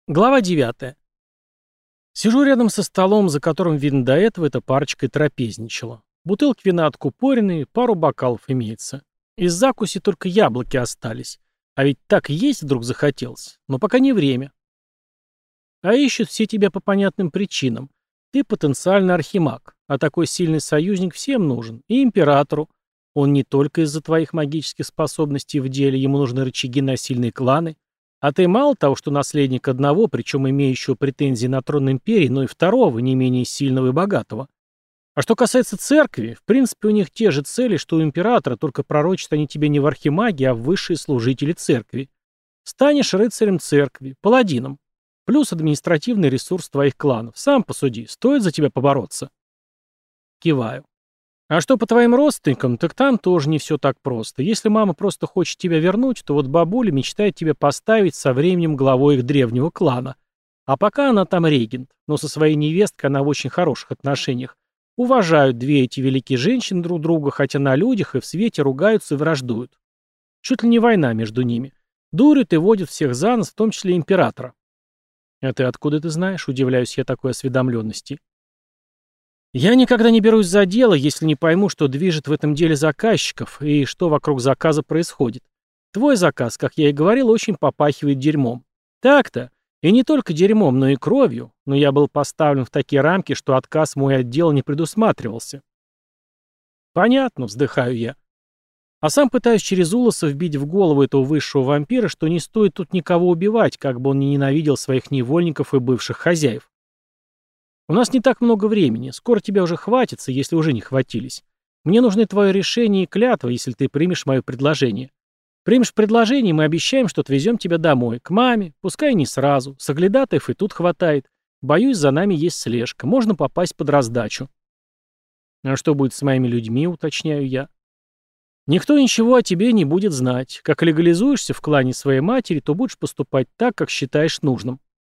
Глава 9. Сижу рядом со столом, за которым, видно, до этого эта парочка и трапезничала. Бутылки вина откупорены, пару бокалов имеется. Из закуси только яблоки остались. А ведь так есть вдруг захотелось. Но пока не время. А ищут все тебя по понятным причинам. Ты потенциальный архимаг, а такой сильный союзник всем нужен. И императору. Он не только из-за твоих магических способностей в деле, ему нужны рычаги на сильные кланы. А ты мало того, что наследник одного, причем имеющего претензии на трон империи, но и второго, не менее сильного и богатого. А что касается церкви, в принципе, у них те же цели, что у императора, только пророчат они тебе не в архимаге, а в высшие служители церкви. Станешь рыцарем церкви, паладином. Плюс административный ресурс твоих кланов. Сам посуди, стоит за тебя побороться? Киваю. А что по твоим родственникам, так там тоже не все так просто. Если мама просто хочет тебя вернуть, то вот бабуля мечтает тебя поставить со временем главой их древнего клана. А пока она там регент, но со своей невесткой она в очень хороших отношениях. Уважают две эти великие женщины друг друга, хотя на людях и в свете ругаются и враждуют. Чуть ли не война между ними. Дурят и водят всех за нос, в том числе императора. А ты откуда ты знаешь? Удивляюсь я такой осведомленности. Я никогда не берусь за дело, если не пойму, что движет в этом деле заказчиков и что вокруг заказа происходит. Твой заказ, как я и говорил, очень попахивает дерьмом. Так-то. И не только дерьмом, но и кровью. Но я был поставлен в такие рамки, что отказ мой отдел не предусматривался. Понятно, вздыхаю я. А сам пытаюсь через Улоса вбить в голову этого высшего вампира, что не стоит тут никого убивать, как бы он ни ненавидел своих невольников и бывших хозяев. У нас не так много времени, скоро тебя уже хватится, если уже не хватились. Мне нужны твое решение и клятва, если ты примешь мое предложение. Примешь предложение, мы обещаем, что отвезем тебя домой, к маме, пускай не сразу, соглядатаев и тут хватает. Боюсь, за нами есть слежка, можно попасть под раздачу. А что будет с моими людьми, уточняю я. Никто ничего о тебе не будет знать. Как легализуешься в клане своей матери, то будешь поступать так, как считаешь нужным.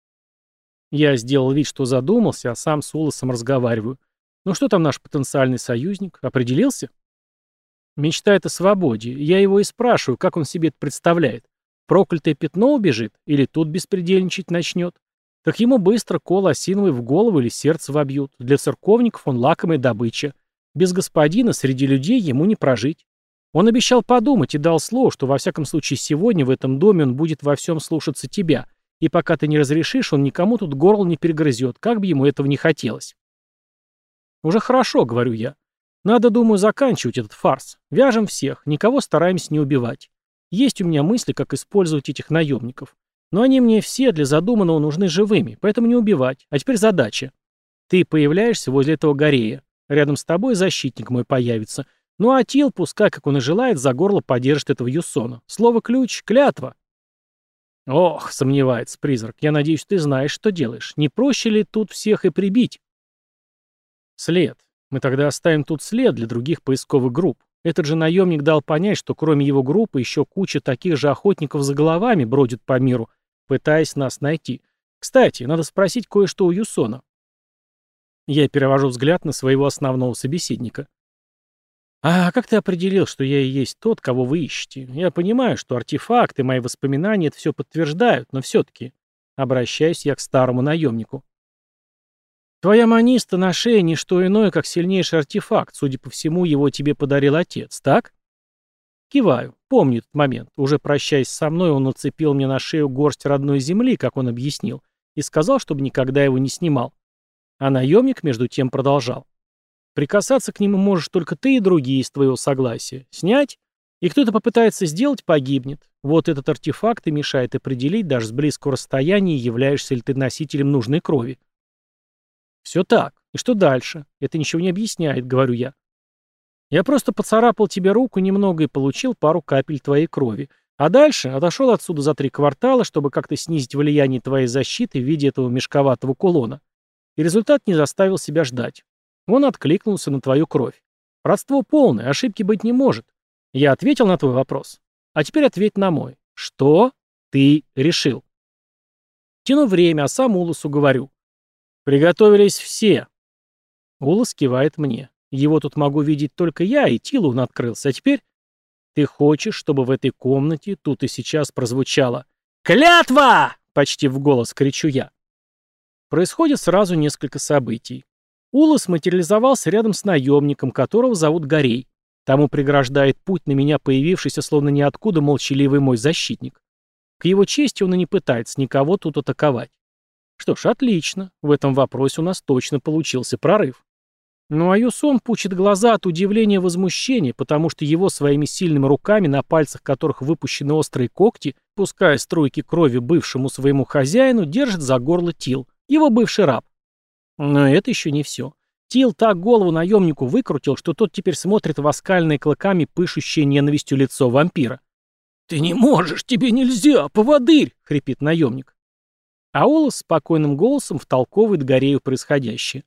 Я сделал вид, что задумался, а сам с Улосом разговариваю. Ну что там наш потенциальный союзник? Определился? Мечтает о свободе. Я его и спрашиваю, как он себе это представляет. Проклятое пятно убежит? Или тут беспредельничать начнет? Так ему быстро кол осиновый в голову или сердце вобьют. Для церковников он лакомая добыча. Без господина среди людей ему не прожить. Он обещал подумать и дал слово, что во всяком случае сегодня в этом доме он будет во всем слушаться тебя. И пока ты не разрешишь, он никому тут горло не перегрызет, как бы ему этого не хотелось. Уже хорошо, говорю я. Надо, думаю, заканчивать этот фарс. Вяжем всех, никого стараемся не убивать. Есть у меня мысли, как использовать этих наемников. Но они мне все для задуманного нужны живыми, поэтому не убивать. А теперь задача. Ты появляешься возле этого Горея. Рядом с тобой защитник мой появится. Ну а Тил, пускай, как он и желает, за горло поддержит этого Юсона. Слово-ключ, клятва. Ох, сомневается призрак. Я надеюсь, ты знаешь, что делаешь. Не проще ли тут всех и прибить? След. Мы тогда оставим тут след для других поисковых групп. Этот же наемник дал понять, что кроме его группы еще куча таких же охотников за головами бродит по миру, пытаясь нас найти. Кстати, надо спросить кое-что у Юсона. Я перевожу взгляд на своего основного собеседника. «А как ты определил, что я и есть тот, кого вы ищете? Я понимаю, что артефакты, мои воспоминания это все подтверждают, но все-таки...» Обращаюсь я к старому наемнику. «Твоя маниста на шее не что иное, как сильнейший артефакт. Судя по всему, его тебе подарил отец, так?» Киваю. Помню этот момент. Уже прощаясь со мной, он нацепил мне на шею горсть родной земли, как он объяснил, и сказал, чтобы никогда его не снимал. А наемник, между тем, продолжал. Прикасаться к нему можешь только ты и другие с твоего согласия. Снять? И кто-то попытается сделать, погибнет. Вот этот артефакт и мешает определить даже с близкого расстояния, являешься ли ты носителем нужной крови. Все так. И что дальше? Это ничего не объясняет, говорю я. Я просто поцарапал тебе руку немного и получил пару капель твоей крови. А дальше отошел отсюда за 3 квартала, чтобы как-то снизить влияние твоей защиты в виде этого мешковатого кулона. И результат не заставил себя ждать. Он откликнулся на твою кровь. Родство полное, ошибки быть не может. Я ответил на твой вопрос. А теперь ответь на мой. Что ты решил? Тяну время, а сам Улусу говорю. Приготовились все. Улус кивает мне. Его тут могу видеть только я, и Тилу он открылся. А теперь ты хочешь, чтобы в этой комнате тут и сейчас прозвучало «Клятва!» Почти в голос кричу я. Происходит сразу несколько событий. Улас материализовался рядом с наемником, которого зовут Горей. Тому преграждает путь на меня появившийся словно ниоткуда молчаливый мой защитник. К его чести он и не пытается никого тут атаковать. Что ж, отлично. В этом вопросе у нас точно получился прорыв. Ну а Юсон пучит глаза от удивления и возмущения, потому что его своими сильными руками, на пальцах которых выпущены острые когти, пуская струйки крови бывшему своему хозяину, держит за горло Тил, его бывший раб. Но это еще не все. Тил так голову наемнику выкрутил, что тот теперь смотрит в оскальное клыками пышущее ненавистью лицо вампира. «Ты не можешь, тебе нельзя, поводырь!» — хрипит наемник. А Олас спокойным голосом втолковывает Горею происходящее.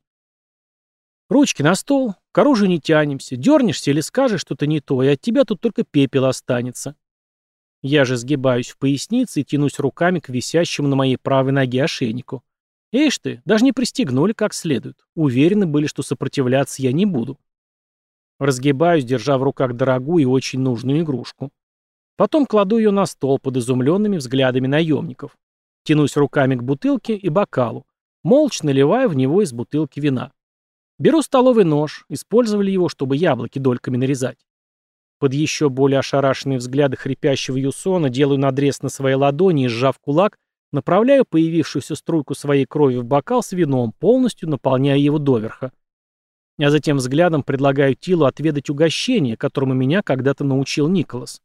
«Ручки на стол, к оружию не тянемся, дернешься или скажешь что-то не то, и от тебя тут только пепел останется». Я же сгибаюсь в пояснице и тянусь руками к висящему на моей правой ноге ошейнику. Ишь ты, даже не пристегнули как следует. Уверены были, что сопротивляться я не буду. Разгибаюсь, держа в руках дорогую и очень нужную игрушку. Потом кладу ее на стол под изумленными взглядами наемников. Тянусь руками к бутылке и бокалу. Молча наливаю в него из бутылки вина. Беру столовый нож, использовали его, чтобы яблоки дольками нарезать. Под еще более ошарашенные взгляды хрипящего Юсона делаю надрез на своей ладони и, сжав кулак, направляю появившуюся струйку своей крови в бокал с вином, полностью наполняя его доверха. А затем взглядом предлагаю Тилу отведать угощение, которому меня когда-то научил Николас.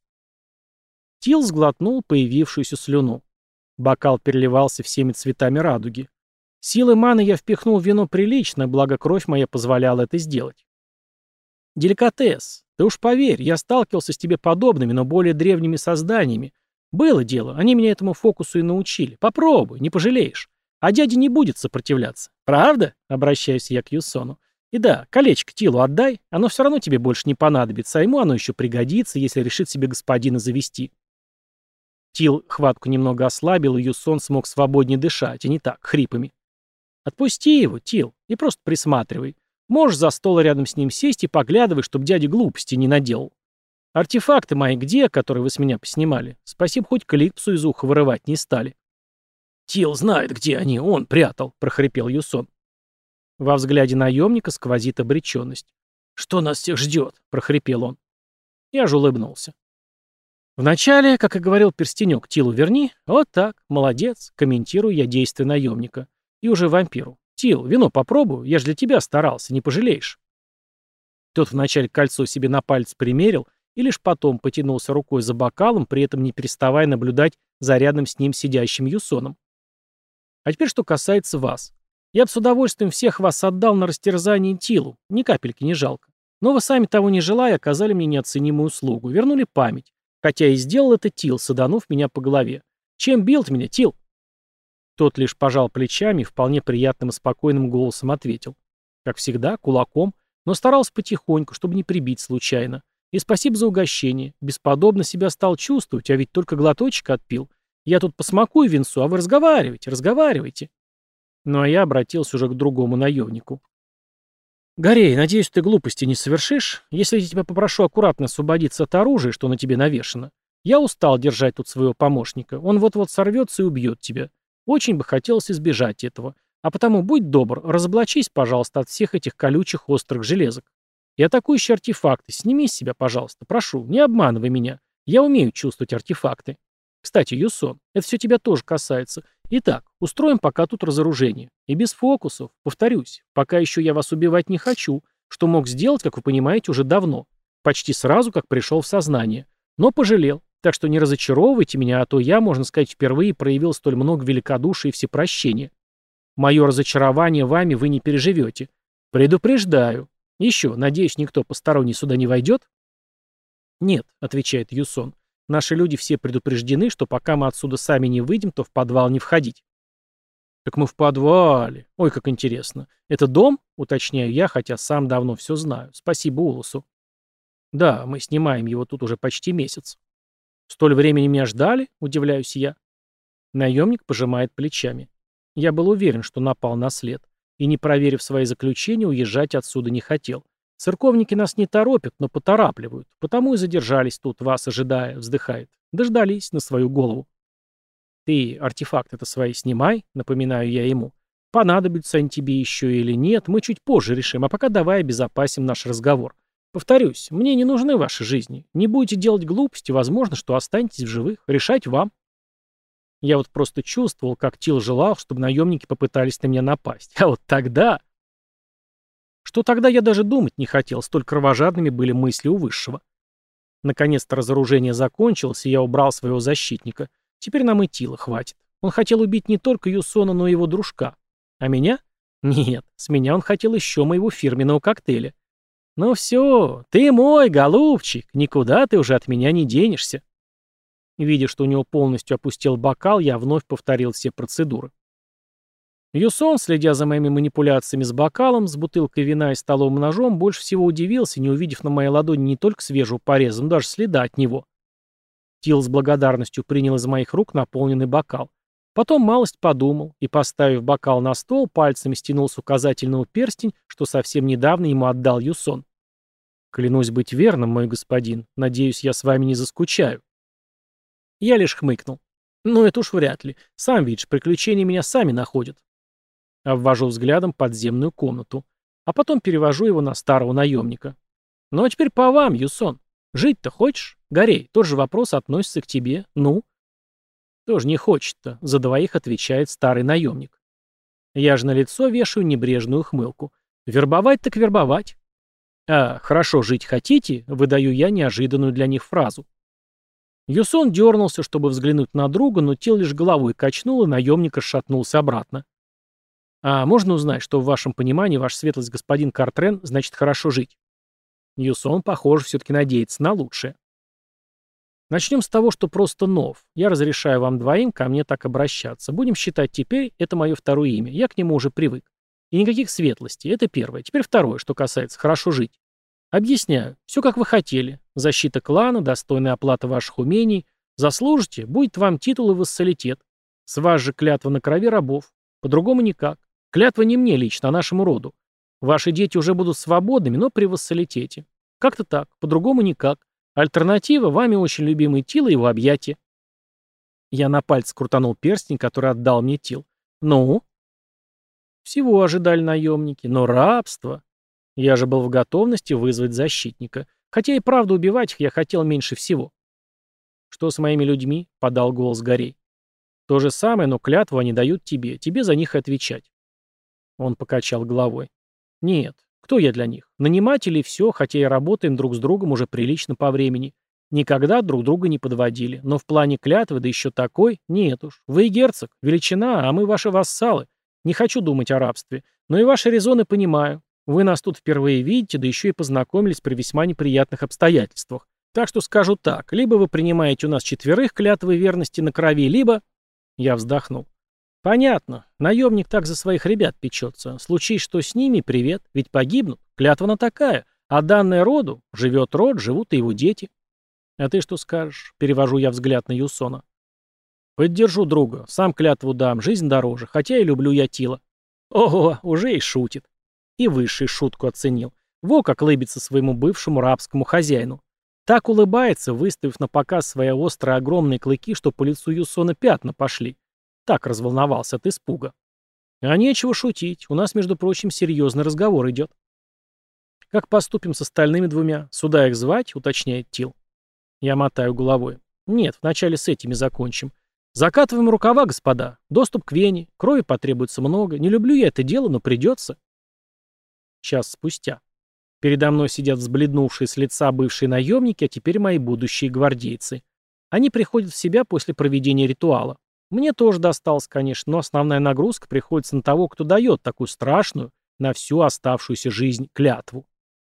Тил сглотнул появившуюся слюну. Бокал переливался всеми цветами радуги. Силой маны я впихнул в вино прилично, благо кровь моя позволяла это сделать. Деликатес. Ты уж поверь, я сталкивался с тебе подобными, но более древними созданиями. Было дело, они меня этому фокусу и научили. Попробуй, не пожалеешь. А дядя не будет сопротивляться. Правда? Обращаюсь я к Юсону. И да, колечко Тилу отдай, оно все равно тебе больше не понадобится, а ему оно еще пригодится, если решит себе господина завести. Тил хватку немного ослабил, и Юсон смог свободнее дышать, а не так, хрипами. Отпусти его, Тил, и просто присматривай. Можешь за стол рядом с ним сесть и поглядывай, чтоб дядя глупости не наделал. Артефакты мои где, которые вы с меня поснимали? Спасибо, хоть клипсу из уха вырывать не стали. Тил знает, где они, он прятал, прохрипел Юсон. Во взгляде наемника сквозит обреченность. Что нас всех ждет? Прохрипел он. Я же улыбнулся. Вначале, как и говорил перстенек, Тилу верни. Вот так, молодец, комментирую я действия наемника. И уже вампиру. Тил, вино попробую, я же для тебя старался, не пожалеешь. Тот вначале кольцо себе на палец примерил, и лишь потом потянулся рукой за бокалом, при этом не переставая наблюдать за рядом с ним сидящим Юсоном. А теперь что касается вас. Я бы с удовольствием всех вас отдал на растерзание Тилу, ни капельки не жалко. Но вы сами того не желая оказали мне неоценимую услугу, вернули память. Хотя и сделал это Тил, саданув меня по голове. Чем бил ты меня, Тил? Тот лишь пожал плечами и вполне приятным и спокойным голосом ответил. Как всегда, кулаком, но старался потихоньку, чтобы не прибить случайно. И спасибо за угощение. Бесподобно себя стал чувствовать, а ведь только глоточек отпил. Я тут посмакую винцу, а вы разговаривайте. Ну а я обратился уже к другому наемнику. Горей, надеюсь, ты глупости не совершишь. Если я тебя попрошу аккуратно освободиться от оружия, что на тебе навешано. Я устал держать тут своего помощника. Он вот-вот сорвется и убьет тебя. Очень бы хотелось избежать этого. А потому будь добр, разоблачись, пожалуйста, от всех этих колючих острых железок. И атакующие артефакты сними с себя, пожалуйста. Прошу, не обманывай меня. Я умею чувствовать артефакты. Кстати, Юсон, это все тебя тоже касается. Итак, устроим пока тут разоружение. И без фокусов. Повторюсь, пока еще я вас убивать не хочу, что мог сделать, как вы понимаете, уже давно. Почти сразу, как пришел в сознание. Но пожалел. Так что не разочаровывайте меня, а то я, можно сказать, впервые проявил столь много великодушия и всепрощения. Мое разочарование вами вы не переживете. Предупреждаю. Еще, надеюсь, никто посторонний сюда не войдет? Нет, отвечает Юсон. Наши люди все предупреждены, что пока мы отсюда сами не выйдем, то в подвал не входить. Так мы в подвале. Ой, как интересно. Это дом? Уточняю я, хотя сам давно все знаю. Спасибо Улусу. Да, мы снимаем его тут уже почти месяц. Столь времени меня ждали? Удивляюсь я. Наемник пожимает плечами. Я был уверен, что напал на след. И, не проверив свои заключения, уезжать отсюда не хотел. Церковники нас не торопят, но поторапливают. Потому и задержались тут, вас ожидая, вздыхает. Дождались на свою голову. Ты артефакт это свои снимай, напоминаю я ему. Понадобятся они тебе еще или нет, мы чуть позже решим, а пока давай обезопасим наш разговор. Повторюсь, мне не нужны ваши жизни. Не будете делать глупости, возможно, что останетесь в живых. Решать вам. Я вот просто чувствовал, как Тил желал, чтобы наемники попытались на меня напасть. А вот тогда... Что тогда я даже думать не хотел, столь кровожадными были мысли у Высшего. Наконец-то разоружение закончилось, и я убрал своего защитника. Теперь нам и Тила хватит. Он хотел убить не только Юсона, но и его дружка. А меня? Нет, с меня он хотел еще моего фирменного коктейля. Ну все, ты мой, голубчик, никуда ты уже от меня не денешься. Видя, что у него полностью опустел бокал, я вновь повторил все процедуры. Юсон, следя за моими манипуляциями с бокалом, с бутылкой вина и столовым ножом, больше всего удивился, не увидев на моей ладони не только свежего пореза, но даже следа от него. Тил с благодарностью принял из моих рук наполненный бокал. Потом малость подумал и, поставив бокал на стол, пальцами стянул с указательного перстень, что совсем недавно ему отдал Юсон. «Клянусь быть верным, мой господин. Надеюсь, я с вами не заскучаю». Я лишь хмыкнул. «Ну, это уж вряд ли. Сам видишь, приключения меня сами находят». Обвожу взглядом подземную комнату. А потом перевожу его на старого наемника. «Ну, а теперь по вам, Юсон. Жить-то хочешь? Горей, тот же вопрос относится к тебе. Ну?» «Тоже не хочет-то», — за двоих отвечает старый наемник. Я же на лицо вешаю небрежную ухмылку. «Вербовать так вербовать». «А, хорошо жить хотите?» — выдаю я неожиданную для них фразу. Юсон дернулся, чтобы взглянуть на друга, но Тил лишь головой качнул, и наемник расшатнулся обратно. «А можно узнать, что в вашем понимании, ваша светлость господин Картрен, значит хорошо жить?» Юсон, похоже, все-таки надеется на лучшее. Начнем с того, что просто нов. Я разрешаю вам двоим ко мне так обращаться. Будем считать теперь, это мое второе имя. Я к нему уже привык. И никаких светлостей. Это первое. Теперь второе, что касается хорошо жить. Объясняю. Все как вы хотели. Защита клана, достойная оплата ваших умений. Заслужите, будет вам титул и вассалитет. С вас же клятва на крови рабов. По-другому никак. Клятва не мне лично, а нашему роду. Ваши дети уже будут свободными, но при вассалитете. Как-то так, по-другому никак. Альтернатива — вами очень любимый Тил и его объятия. Я на пальце крутанул перстень, который отдал мне Тил. Ну? Всего ожидали наемники, но рабство... Я же был в готовности вызвать защитника. Хотя и правда убивать их я хотел меньше всего. «Что с моими людьми?» — подал голос Горей. «То же самое, но клятву они дают тебе. Тебе за них и отвечать». Он покачал головой. «Нет. Кто я для них? Наниматели и все, хотя и работаем друг с другом уже прилично по времени. Никогда друг друга не подводили. Но в плане клятвы, да еще такой, нет уж. Вы герцог, величина, а мы ваши вассалы. Не хочу думать о рабстве. Но и ваши резоны понимаю. Вы нас тут впервые видите, да еще и познакомились при весьма неприятных обстоятельствах. Так что скажу так, либо вы принимаете у нас четверых клятвы верности на крови, либо...» Я вздохнул. «Понятно. Наемник так за своих ребят печется. Случись, что с ними, привет. Ведь погибнут. Клятва она такая. А данная роду, живет род, живут и его дети». «А ты что скажешь?» Перевожу я взгляд на Юсона. «Поддержу друга. Сам клятву дам. Жизнь дороже. Хотя и люблю я Тила». «Ого, уже и шутит». И Высший шутку оценил. Во как лыбится своему бывшему рабскому хозяину. Так улыбается, выставив на показ свои острые огромные клыки, что по лицу Юсона пятна пошли. Так разволновался от испуга. А нечего шутить. У нас, между прочим, серьезный разговор идет. «Как поступим с остальными двумя? Сюда их звать?» — уточняет Тил. Я мотаю головой. «Нет, вначале с этими закончим. Закатываем рукава, господа. Доступ к Вене. Крови потребуется много. Не люблю я это дело, но придется». Час спустя. Передо мной сидят взбледнувшие с лица бывшие наемники, а теперь мои будущие гвардейцы. Они приходят в себя после проведения ритуала. Мне тоже досталось, конечно, но основная нагрузка приходится на того, кто дает такую страшную, на всю оставшуюся жизнь клятву.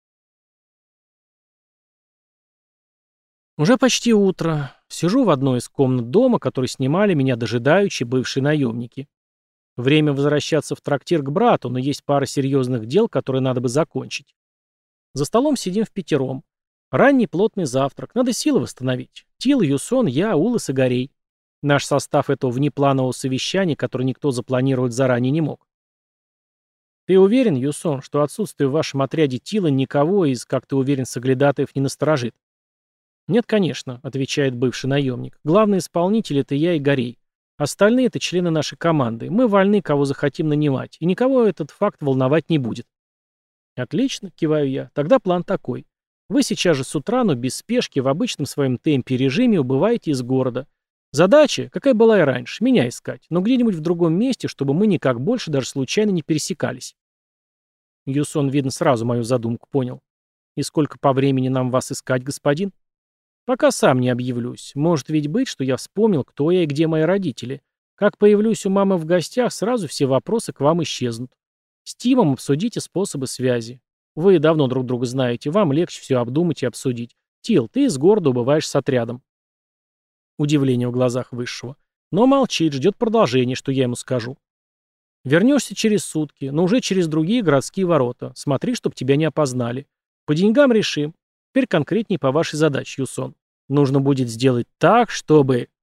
Уже почти утро. Сижу в одной из комнат дома, который снимали меня дожидающие бывшие наемники. Время возвращаться в трактир к брату, но есть пара серьезных дел, которые надо бы закончить. За столом сидим впятером. Ранний плотный завтрак. Надо силы восстановить. Тил, Юсон, я, Улас и Горей. Наш состав этого внепланового совещания, которое никто запланировать заранее не мог. «Ты уверен, Юсон, что отсутствие в вашем отряде Тила никого из, как ты уверен, соглядатаев не насторожит?» «Нет, конечно», — отвечает бывший наемник. «Главный исполнитель — это я и Горей. Остальные — это члены нашей команды. Мы вольны, кого захотим нанимать, и никого этот факт волновать не будет. Отлично, киваю я. Тогда план такой. Вы сейчас же с утра, но без спешки, в обычном своем темпе и режиме убываете из города. Задача, какая была и раньше, меня искать, но где-нибудь в другом месте, чтобы мы никак больше даже случайно не пересекались. Юсон, видно, сразу мою задумку понял. И сколько по времени нам вас искать, господин? Пока сам не объявлюсь. Может ведь быть, что я вспомнил, кто я и где мои родители. Как появлюсь у мамы в гостях, сразу все вопросы к вам исчезнут. С Тимом обсудите способы связи. Вы давно друг друга знаете, вам легче все обдумать и обсудить. Тил, ты из города убываешь с отрядом. Удивление в глазах Высшего. Но молчит, ждет продолжения, что я ему скажу. Вернешься через сутки, но уже через другие городские ворота. Смотри, чтоб тебя не опознали. По деньгам решим. Теперь конкретнее по вашей задаче, Юсон. Нужно будет сделать так, чтобы...